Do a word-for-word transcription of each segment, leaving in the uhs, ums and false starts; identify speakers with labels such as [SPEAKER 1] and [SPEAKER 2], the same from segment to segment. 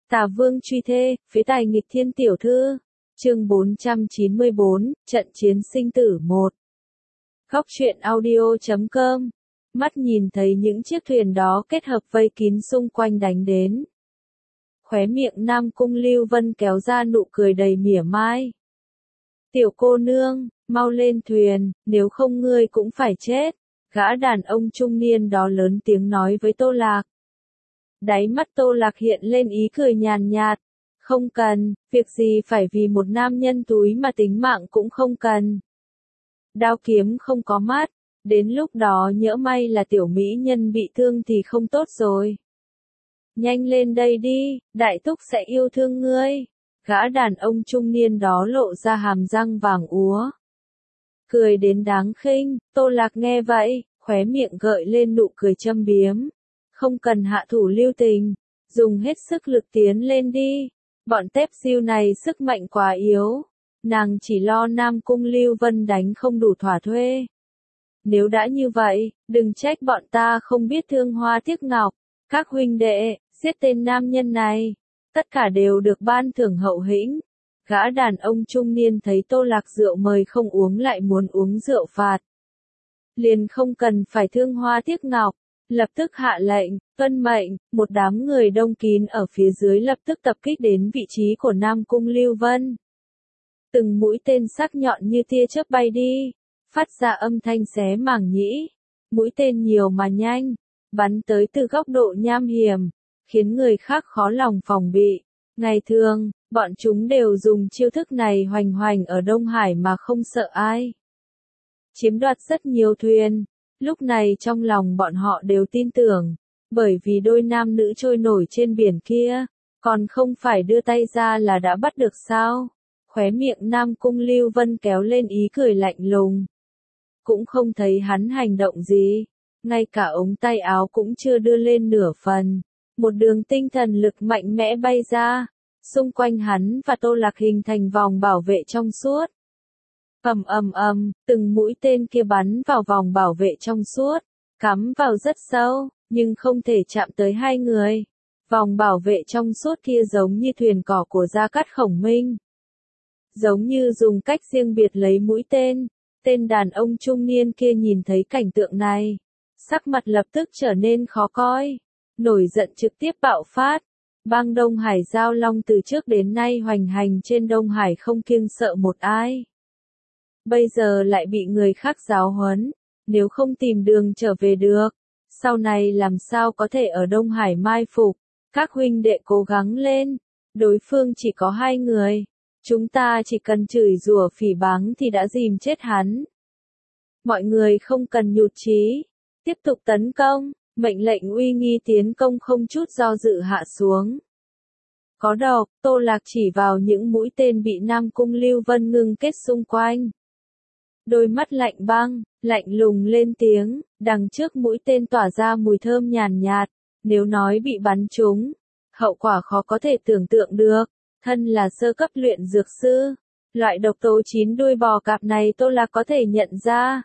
[SPEAKER 1] Tà Vương truy thê, phế tài nghịch thiên tiểu thư. Chương bốn trăm chín mươi bốn, trận chiến sinh tử một. Góc truyện audio chấm com. Mắt nhìn thấy những chiếc thuyền đó kết hợp vây kín xung quanh đánh đến. Khóe miệng Nam Cung Lưu Vân kéo ra nụ cười đầy mỉa mai. Tiểu cô nương, mau lên thuyền, nếu không ngươi cũng phải chết. Gã đàn ông trung niên đó lớn tiếng nói với Tô Lạc. Đáy mắt Tô Lạc hiện lên ý cười nhàn nhạt. Không cần, việc gì phải vì một nam nhân túi mà tính mạng cũng không cần. Đao kiếm không có mắt, đến lúc đó nhỡ may là tiểu mỹ nhân bị thương thì không tốt rồi. Nhanh lên đây đi, đại thúc sẽ yêu thương ngươi. Gã đàn ông trung niên đó lộ ra hàm răng vàng úa. Cười đến đáng khinh, Tô Lạc nghe vậy, khóe miệng gợi lên nụ cười châm biếm. Không cần hạ thủ lưu tình, dùng hết sức lực tiến lên đi. Bọn tép siêu này sức mạnh quá yếu. Nàng chỉ lo Nam Cung Lưu Vân đánh không đủ thỏa thuê. Nếu đã như vậy, đừng trách bọn ta không biết thương hoa tiếc ngọc. Các huynh đệ, giết tên nam nhân này. Tất cả đều được ban thưởng hậu hĩnh. Gã đàn ông trung niên thấy Tô Lạc rượu mời không uống lại muốn uống rượu phạt. Liền không cần phải thương hoa tiếc ngọc. Lập tức hạ lệnh, tuân mệnh, một đám người đông kín ở phía dưới lập tức tập kích đến vị trí của Nam Cung Lưu Vân. Từng mũi tên sắc nhọn như tia chớp bay đi, phát ra âm thanh xé màng nhĩ. Mũi tên nhiều mà nhanh, bắn tới từ góc độ nham hiểm, khiến người khác khó lòng phòng bị. Ngày thường, bọn chúng đều dùng chiêu thức này hoành hoành ở Đông Hải mà không sợ ai. Chiếm đoạt rất nhiều thuyền. Lúc này trong lòng bọn họ đều tin tưởng, bởi vì đôi nam nữ trôi nổi trên biển kia, còn không phải đưa tay ra là đã bắt được sao? Khóe miệng Nam Cung Lưu Vân kéo lên ý cười lạnh lùng. Cũng không thấy hắn hành động gì, ngay cả ống tay áo cũng chưa đưa lên nửa phần. Một đường tinh thần lực mạnh mẽ bay ra, xung quanh hắn và Tô Lạc hình thành vòng bảo vệ trong suốt. Ầm ầm ầm, từng mũi tên kia bắn vào vòng bảo vệ trong suốt, cắm vào rất sâu, nhưng không thể chạm tới hai người. Vòng bảo vệ trong suốt kia giống như thuyền cỏ của Gia Cát Khổng Minh. Giống như dùng cách riêng biệt lấy mũi tên, tên đàn ông trung niên kia nhìn thấy cảnh tượng này. Sắc mặt lập tức trở nên khó coi, nổi giận trực tiếp bạo phát. Bang Đông Hải Giao Long từ trước đến nay hoành hành trên Đông Hải không kiêng sợ một ai. Bây giờ lại bị người khác giáo huấn, nếu không tìm đường trở về được, sau này làm sao có thể ở Đông Hải mai phục. Các huynh đệ cố gắng lên, đối phương chỉ có hai người, chúng ta chỉ cần chửi rủa phỉ báng thì đã dìm chết hắn. Mọi người không cần nhụt chí, tiếp tục tấn công, mệnh lệnh uy nghi tiến công không chút do dự hạ xuống. Có độc, Tô Lạc chỉ vào những mũi tên bị Nam Cung Lưu Vân ngưng kết xung quanh. Đôi mắt lạnh băng, lạnh lùng lên tiếng, đằng trước mũi tên tỏa ra mùi thơm nhàn nhạt, nếu nói bị bắn trúng, hậu quả khó có thể tưởng tượng được. Thân là sơ cấp luyện dược sư, loại độc tố chín đuôi bò cạp này Tô Lạc có thể nhận ra.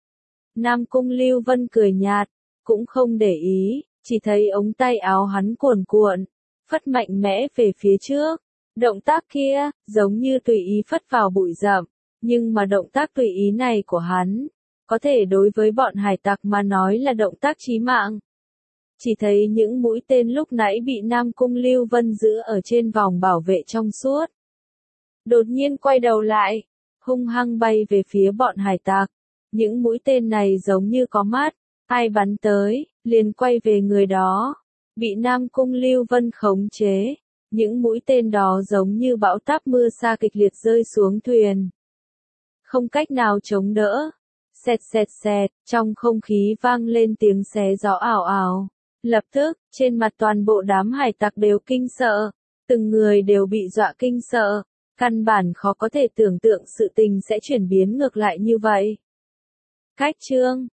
[SPEAKER 1] Nam Cung Lưu Vân cười nhạt, cũng không để ý, chỉ thấy ống tay áo hắn cuồn cuộn, phất mạnh mẽ về phía trước. Động tác kia, giống như tùy ý phất vào bụi rậm. Nhưng mà động tác tùy ý này của hắn, có thể đối với bọn hải tặc mà nói là động tác chí mạng. Chỉ thấy những mũi tên lúc nãy bị Nam Cung Lưu Vân giữ ở trên vòng bảo vệ trong suốt. Đột nhiên quay đầu lại, hung hăng bay về phía bọn hải tặc. Những mũi tên này giống như có mắt, ai bắn tới, liền quay về người đó. Bị Nam Cung Lưu Vân khống chế, những mũi tên đó giống như bão táp mưa sa kịch liệt rơi xuống thuyền. Không cách nào chống đỡ. Xẹt xẹt xẹt, trong không khí vang lên tiếng xé gió ảo ảo. Lập tức, trên mặt toàn bộ đám hải tặc đều kinh sợ. Từng người đều bị dọa kinh sợ. Căn bản khó có thể tưởng tượng sự tình sẽ chuyển biến ngược lại như vậy. Cách chương